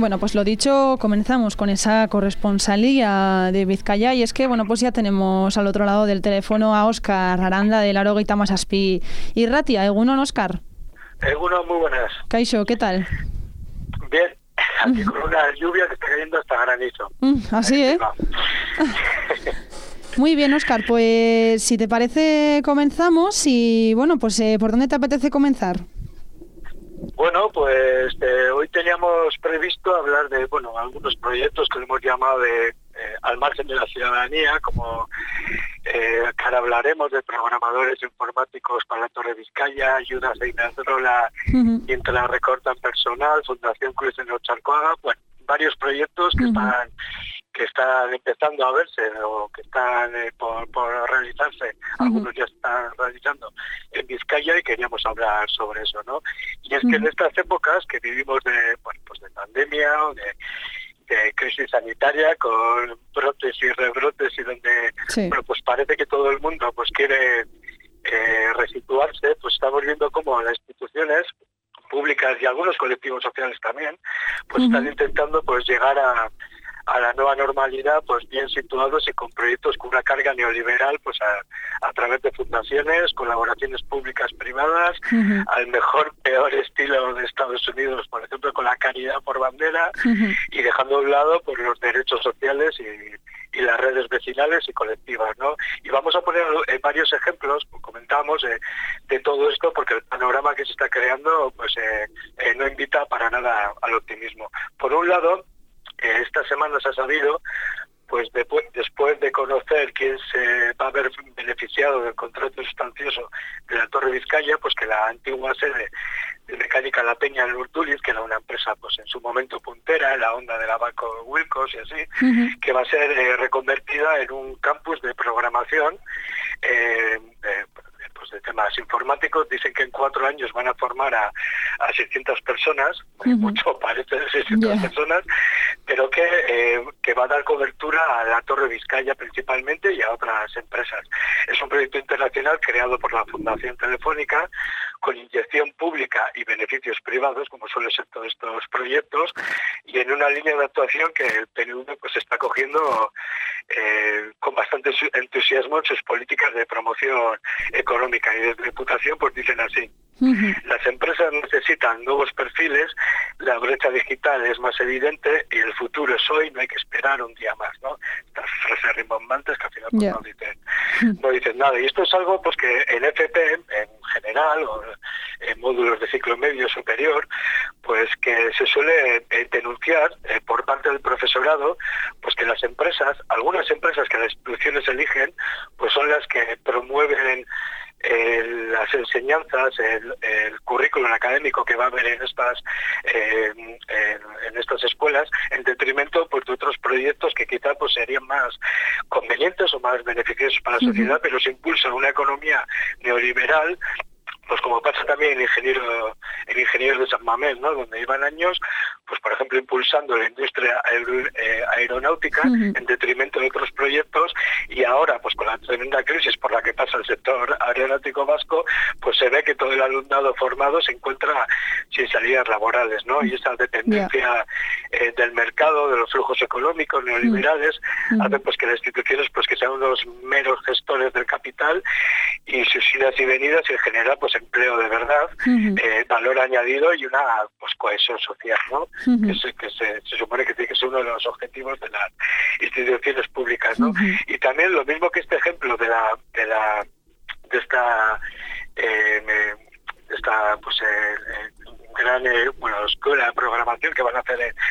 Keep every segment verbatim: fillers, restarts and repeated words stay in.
Bueno, pues lo dicho, comenzamos con esa corresponsalía de Vizcaya y es que, bueno, pues ya tenemos al otro lado del teléfono a Óscar Aranda del Arogeita Masazpi y Ratia. Egunon, Óscar. Egunon, muy buenas. Kaixo, ¿qué tal? Bien, aquí con una lluvia que está cayendo hasta granizo. Mm, así, ¿eh? Muy bien, Óscar, pues si te parece comenzamos y, bueno, pues eh, ¿por dónde te apetece comenzar? Bueno, pues eh, hoy teníamos previsto hablar de, bueno, algunos proyectos que hemos llamado de eh, al margen de la ciudadanía, como eh, que ahora hablaremos de programadores informáticos para la Torre Vizcaya, ayudas de Iberdrola uh-huh. mientras la recortan personal, Fundación Cruz en Ocharcoaga, bueno, varios proyectos que uh-huh. están que están empezando a verse o que están eh, por, por realizarse, uh-huh. algunos ya están realizando en Vizcaya y queríamos hablar sobre eso, ¿no? Y es uh-huh. que en estas épocas que vivimos de, bueno, pues de pandemia o de, de crisis sanitaria con brotes y rebrotes y donde sí. bueno, pues parece que todo el mundo pues quiere eh, resituarse, pues estamos viendo cómo las instituciones públicas y algunos colectivos sociales también pues uh-huh. están intentando pues llegar a a la nueva normalidad, pues bien situados y con proyectos con una carga neoliberal, pues a, a través de fundaciones, colaboraciones públicas privadas, uh-huh. al mejor, peor estilo de Estados Unidos, por ejemplo, con la caridad por bandera, uh-huh. y dejando a un lado pues los derechos sociales y, y las redes vecinales y colectivas, ¿no? Y vamos a poner eh, varios ejemplos, como comentábamos, eh, de todo esto, porque el panorama que se está creando, pues eh, eh, no invita para nada al optimismo. Por un lado, que esta semana se ha sabido, pues después, después de conocer quién se va a haber beneficiado del contrato sustancioso de la Torre Vizcaya, pues que la antigua sede de Mecánica La Peña en Urduliz, que era una empresa pues en su momento puntera en la onda de la Banco Wilcos y así, uh-huh. que va a ser eh, reconvertida en un campus de programación eh, eh, pues de temas informáticos. Dicen que en cuatro años van a formar a, a seiscientas personas, uh-huh. mucho parece seiscientas yeah. personas, pero que, eh, que va a dar cobertura a la Torre Vizcaya principalmente y a otras empresas. Es un proyecto internacional creado por la Fundación Telefónica con inyección pública y beneficios privados, como suele ser todos estos proyectos, y en una línea de actuación que el P N V pues está cogiendo eh, con bastante entusiasmo en sus políticas de promoción económica, y desde Diputación pues dicen así: uh-huh. las empresas necesitan nuevos perfiles, la brecha digital es más evidente y el futuro es hoy, no hay que esperar un día más, ¿no? Estas frases rimbombantes que al final pues, yeah. no dicen no dicen nada, y esto es algo pues que en F P en general o en módulos de ciclo medio superior pues que se suele eh, denunciar eh, por parte del profesorado pues que las empresas, algunas empresas que las instituciones eligen pues son las que promueven Eh, las enseñanzas, el, el currículum académico que va a haber en estas eh, en, en estas escuelas, en detrimento pues, de otros proyectos que quizá pues serían más convenientes o más beneficiosos para la sociedad, uh-huh. pero se impulsa una economía neoliberal, pues como pasa también en ingeniero en ingenieros de San Mamés, ¿no? Donde llevan años, pues por ejemplo impulsando la industria aer- eh, aeronáutica uh-huh. en detrimento de otros proyectos, y ahora pues con la tremenda crisis por la que pasa el sector aeronáutico vasco, pues se ve que todo el alumnado formado se encuentra sin salidas laborales, ¿no? Y esa dependencia yeah. eh, del mercado, de los flujos económicos neoliberales, uh-huh. hace pues que las instituciones pues que sean unos meros gestores del capital y sus idas y venidas, y en general pues empleo de verdad, uh-huh. eh, valor añadido y una pues cohesión social, ¿no? Uh-huh. Que, se, que se, se supone que tiene que ser uno de los objetivos de las instituciones públicas, ¿no? Uh-huh. Y también lo mismo que este ejemplo de la de la de esta eh, de esta pues eh, eh, gran eh, bueno escuela de programación que van a hacer en,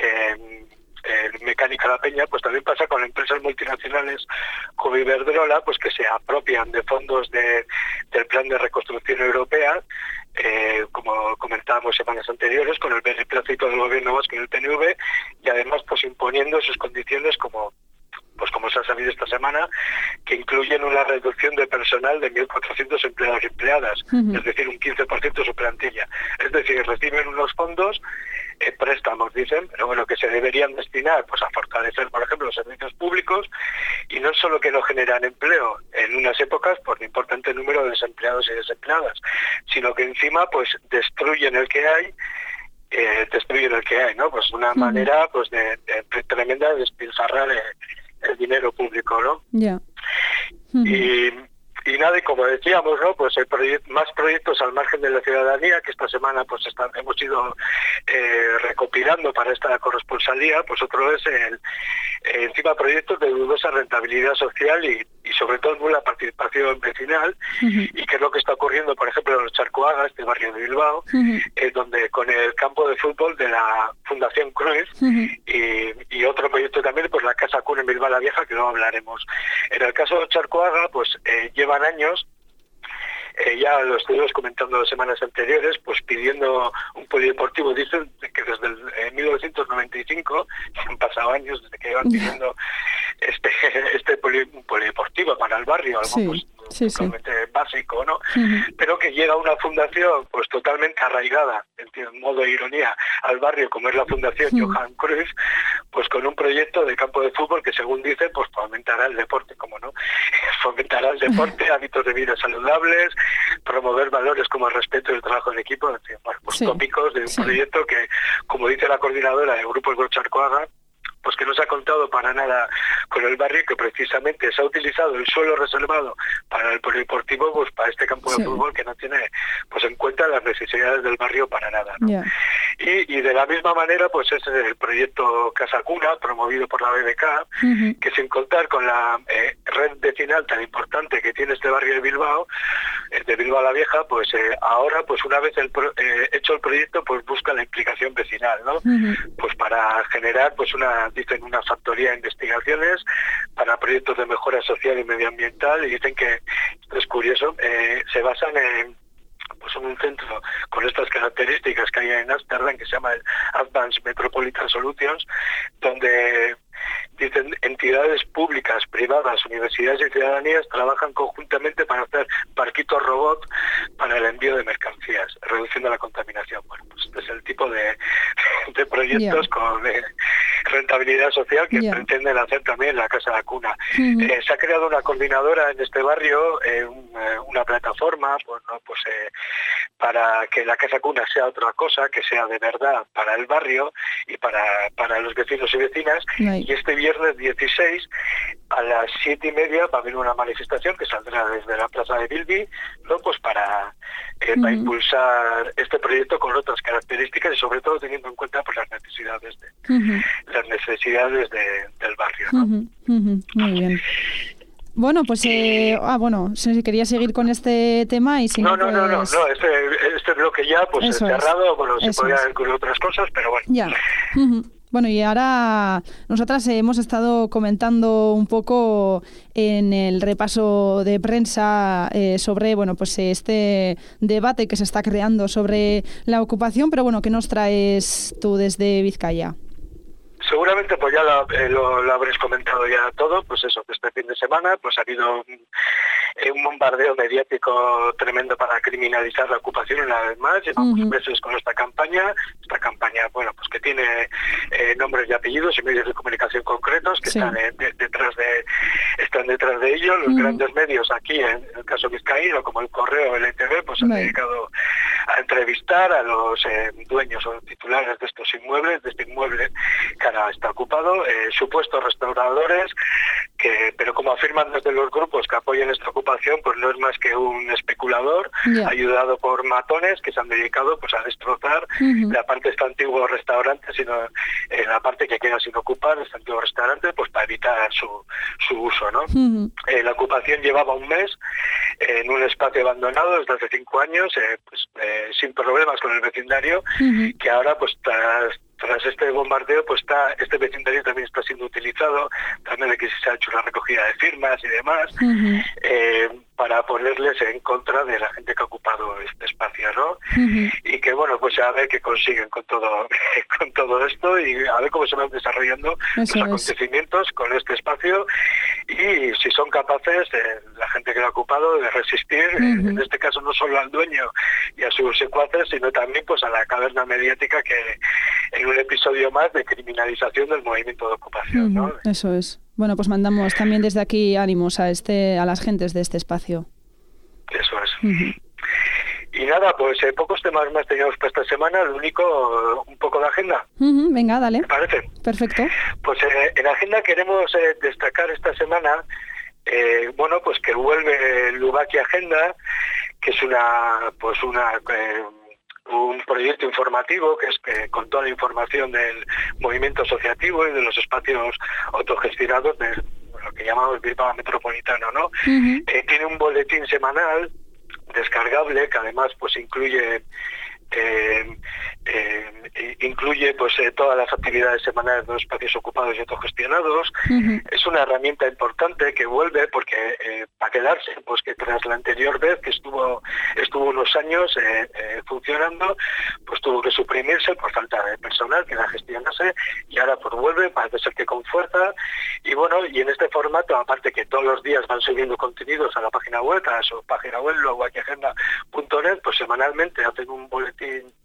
en en Mecánica La Peña, pues también pasa con empresas multinacionales como Iberdrola, pues que se apropian de fondos de, del Plan de Reconstrucción Europea, eh, como comentábamos semanas anteriores, con el beneplácito del gobierno vasco y el P N V, y además pues imponiendo sus condiciones como pues como se ha sabido esta semana, que incluyen una reducción de personal de mil cuatrocientos empleados y empleadas, uh-huh. es decir, un quince por ciento de su plantilla. Es decir, reciben unos fondos, eh, préstamos, dicen, pero bueno, que se deberían destinar pues a fortalecer, por ejemplo, los servicios públicos, y no solo que no generan empleo en unas épocas por un importante número de desempleados y desempleadas, sino que encima pues destruyen el que hay, eh, destruyen el que hay, ¿no? Pues una uh-huh. manera pues de, de tremenda de despilfarrar el, el dinero público, ¿no? Ya. Yeah. Uh-huh. Y Y nada, y como decíamos, ¿no? Pues hay proye- más proyectos al margen de la ciudadanía, que esta semana pues están, hemos ido eh, recopilando para esta corresponsalía. Pues otro es el, eh, encima proyectos de dudosa rentabilidad social y, y sobre todo nula participación vecinal, uh-huh. y que es lo que está ocurriendo, por ejemplo, en los Charcoaga, este barrio de Bilbao, uh-huh. eh, donde con el campo de fútbol de la Fundación Cruyff, uh-huh. y, y otro proyecto también, pues la Casa Cuna en Bilbao la Vieja, que luego hablaremos. En el caso de Charcoaga, pues eh, llevan años, eh, ya lo estuvimos comentando semanas anteriores, pues pidiendo un polideportivo. Dicen que desde el, eh, mil novecientos noventa y cinco, han pasado años desde que llevan pidiendo este este poli, un polideportivo para el barrio, algo sí, pues sí, totalmente sí. básico, ¿no? Uh-huh. Pero que llega una fundación pues totalmente arraigada, en modo de ironía, al barrio, como es la Fundación uh-huh. Johan Cruyff, pues con un proyecto de campo de fútbol que, según dicen, pues fomentará el deporte, como no, fomentará el deporte, hábitos de vida saludables, promover valores como el respeto y el trabajo en equipo, en fin, bueno, pues sí. tópicos de un sí. proyecto que, como dice la coordinadora del Grupo de Charcoaga, pues que no se ha contado para nada con el barrio, que precisamente se ha utilizado el suelo reservado para el polideportivo, pues para este campo sí. de fútbol, que no tiene pues en cuenta las necesidades del barrio para nada, ¿no? Yeah. Y, y de la misma manera, pues es el proyecto Casa Cuna, promovido por la B B K, uh-huh. que sin contar con la eh, red vecinal tan importante que tiene este barrio de Bilbao, eh, de Bilbao la Vieja, pues eh, ahora, pues una vez el pro, eh, hecho el proyecto, pues busca la implicación vecinal, ¿no? Uh-huh. Pues para generar, pues una dicen una factoría de investigaciones para proyectos de mejora social y medioambiental, y dicen que, esto es curioso, eh, se basan en pues en un centro con estas características que hay en Ámsterdam, que se llama el Advanced Metropolitan Solutions, donde dicen entidades públicas, privadas, universidades y ciudadanías trabajan conjuntamente para hacer barquitos robot para el envío de mercancías, reduciendo la contaminación. Bueno, pues este es el tipo de, de proyectos yeah. con eh, rentabilidad social que yeah. pretenden hacer también la Casa de la Cuna. Uh-huh. Eh, se ha creado una coordinadora en este barrio, eh, un, eh, una plataforma, pues, ¿no? pues eh, para que la Casa Cuna sea otra cosa, que sea de verdad para el barrio y para, para los vecinos y vecinas. Right. Y este viernes dieciséis a las siete y media va a haber una manifestación que saldrá desde la plaza de Bilbi, ¿no? Pues para, eh, uh-huh. para impulsar este proyecto con otras características y sobre todo teniendo en cuenta pues las necesidades de uh-huh. las necesidades de, del barrio, ¿no? Uh-huh. Uh-huh. Muy bien. Bueno, pues eh, ah, bueno, si quería seguir con este tema y si no, no, no, no, pues... no, no, este, este bloque ya pues es cerrado, bueno, se podrían incluir otras cosas, pero bueno. Ya. Uh-huh. Bueno, y ahora nosotras hemos estado comentando un poco en el repaso de prensa eh, sobre, bueno, pues este debate que se está creando sobre la ocupación, pero bueno, ¿qué nos traes tú desde Vizcaya? Seguramente pues ya lo, eh, lo, lo habréis comentado ya todo, pues eso, que este fin de semana pues ha habido un, eh, un bombardeo mediático tremendo para criminalizar la ocupación una vez más. Llevamos uh-huh. meses con esta campaña, esta campaña, bueno, pues que tiene eh, nombres y apellidos y medios de comunicación concretos que sí. están eh, de, detrás de están detrás de ellos. Los uh-huh. grandes medios aquí, en el caso vizcaíno, como el Correo, el E T V, pues han right. dedicado a entrevistar a los eh, dueños o titulares de estos inmuebles, de este inmueble que ahora está ocupado, eh, supuestos restauradores, que, pero como afirman desde los grupos que apoyan esta ocupación, pues no es más que un especulador yeah. ayudado por matones que se han dedicado pues a destrozar uh-huh. la parte de este antiguo restaurante, sino eh, la parte que queda sin ocupar, este antiguo restaurante, pues para evitar su, su uso, ¿no? Uh-huh. Eh, la ocupación llevaba un mes eh, en un espacio abandonado desde hace cinco años, eh, pues eh, sin problemas con el vecindario, uh-huh. que ahora pues tras Tras este bombardeo, pues está este vecindario también está siendo utilizado, también aquí se ha hecho una recogida de firmas y demás, uh-huh. eh, para ponerles en contra de la gente que ha ocupado este espacio, ¿no? Uh-huh. Y que, bueno, pues a ver qué consiguen con todo con todo esto y a ver cómo se van desarrollando Eso los acontecimientos es. con este espacio y si son capaces, eh, la gente que lo ha ocupado, de resistir, uh-huh. eh, en este caso no solo al dueño y a sus secuaces, sino también pues a la caverna mediática que en un episodio más de criminalización del movimiento de ocupación, uh-huh. ¿no? Eso es. Bueno, pues mandamos también desde aquí ánimos a este a las gentes de este espacio. Eso es. Uh-huh. y nada, pues eh, pocos temas más teníamos para esta semana, lo único, un poco de agenda. Uh-huh, venga, dale. ¿Te parece? Perfecto. Pues eh, en agenda queremos eh, destacar esta semana, eh, bueno, pues que vuelve Lubaki Agenda, que es una, pues una... Eh, un proyecto informativo que es que con toda la información del movimiento asociativo y de los espacios autogestionados de lo que llamamos Bilbao Metropolitano, ¿no? Uh-huh. Eh, tiene un boletín semanal descargable que además pues incluye eh, eh, incluye pues eh, todas las actividades semanales de los espacios ocupados y autogestionados. Uh-huh. Es una herramienta importante que vuelve porque eh, para quedarse, pues que tras la anterior vez que estuvo estuvo unos años eh, eh, funcionando, pues tuvo que suprimirse por falta de personal que la gestionase, y ahora pues vuelve, parece ser que con fuerza. Y bueno, y en este formato, aparte que todos los días van subiendo contenidos a la página web, a su página web, lubaki agenda punto net, pues semanalmente hacen un boletín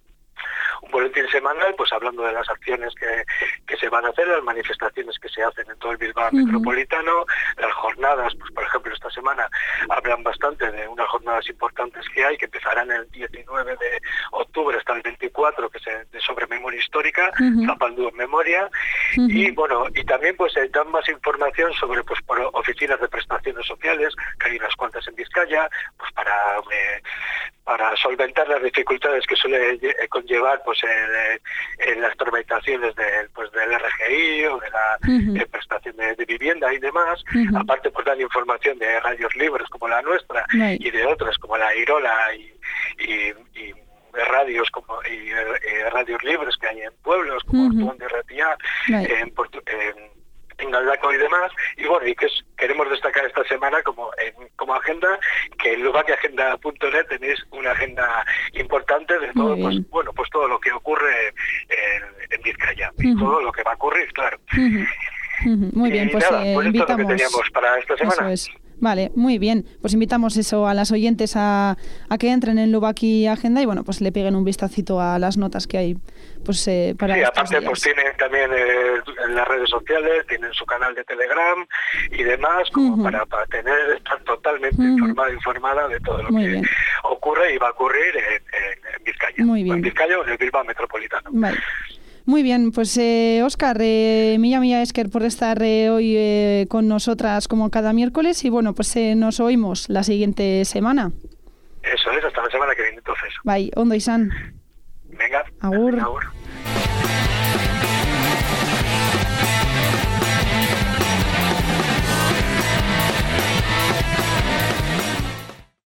un boletín semanal, pues hablando de las acciones que, que se van a hacer, las manifestaciones que se hacen en todo el Bilbao uh-huh. Metropolitano, las jornadas, pues por ejemplo esta semana hablan bastante de unas jornadas importantes que hay, que empezarán el diecinueve de octubre hasta el veinticuatro, que es de sobre memoria histórica, uh-huh. Zapaldú en memoria, uh-huh. y bueno, y también pues eh, dan más información sobre pues por oficinas de prestaciones sociales, que hay unas cuantas en Vizcaya, pues para eh, para solventar las dificultades que suele eh, conllevar pues el, en las tramitaciones del pues del R G I o de la uh-huh. eh, prestación de, de vivienda y demás. Uh-huh. Aparte pues dan información de radios libres como la nuestra right. y de otras como la Irola y, y, y radios como y, eh, radios libres que hay en pueblos como uh-huh. Ortuón de Ratia, right. en, Portu- en en Galdaco y demás, y bueno, y que es, queremos destacar esta semana como en, como agenda, que en lubaki agenda punto net tenéis una agenda importante de todo, pues bueno, pues todo lo que ocurre en, en Vizcaya, uh-huh. y todo lo que va a ocurrir, claro. Uh-huh. Uh-huh. Muy bien, y pues, nada, eh, pues invitamos. Esto es lo que teníamos para esta semana. Eso es. Vale, muy bien. Pues invitamos eso a las oyentes a, a que entren en Lubaki Agenda y bueno, pues le peguen un vistacito a las notas que hay pues eh, para sí, estos aparte días. Pues tienen también eh, en las redes sociales, tienen su canal de Telegram y demás, como uh-huh. para, para tener, estar totalmente uh-huh. informada, informada de todo lo muy que bien. ocurre y va a ocurrir en, en, en Vizcaya. Muy bien. En Vizcaya o en el Bilbao Metropolitano. Vale. Muy bien, pues eh, Óscar, eh, milla milla esker por estar eh, hoy eh, con nosotras como cada miércoles y bueno, pues eh, nos oímos la siguiente semana. Eso es, hasta la semana que viene entonces. Bai, ondo izan. Venga. Agur. Venga, agur.